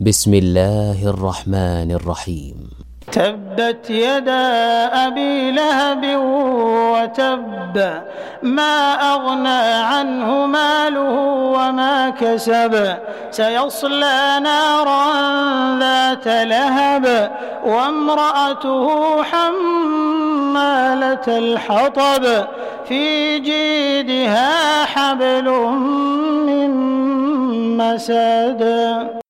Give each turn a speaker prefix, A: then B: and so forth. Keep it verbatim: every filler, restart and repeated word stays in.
A: بسم الله الرحمن الرحيم.
B: تبت يدا أبي لهب وتب، ما أغنى عنه ماله وما كسب، سيصلى نارا ذات لهب وامرأته حمالة الحطب في جيدها حبل من مسد.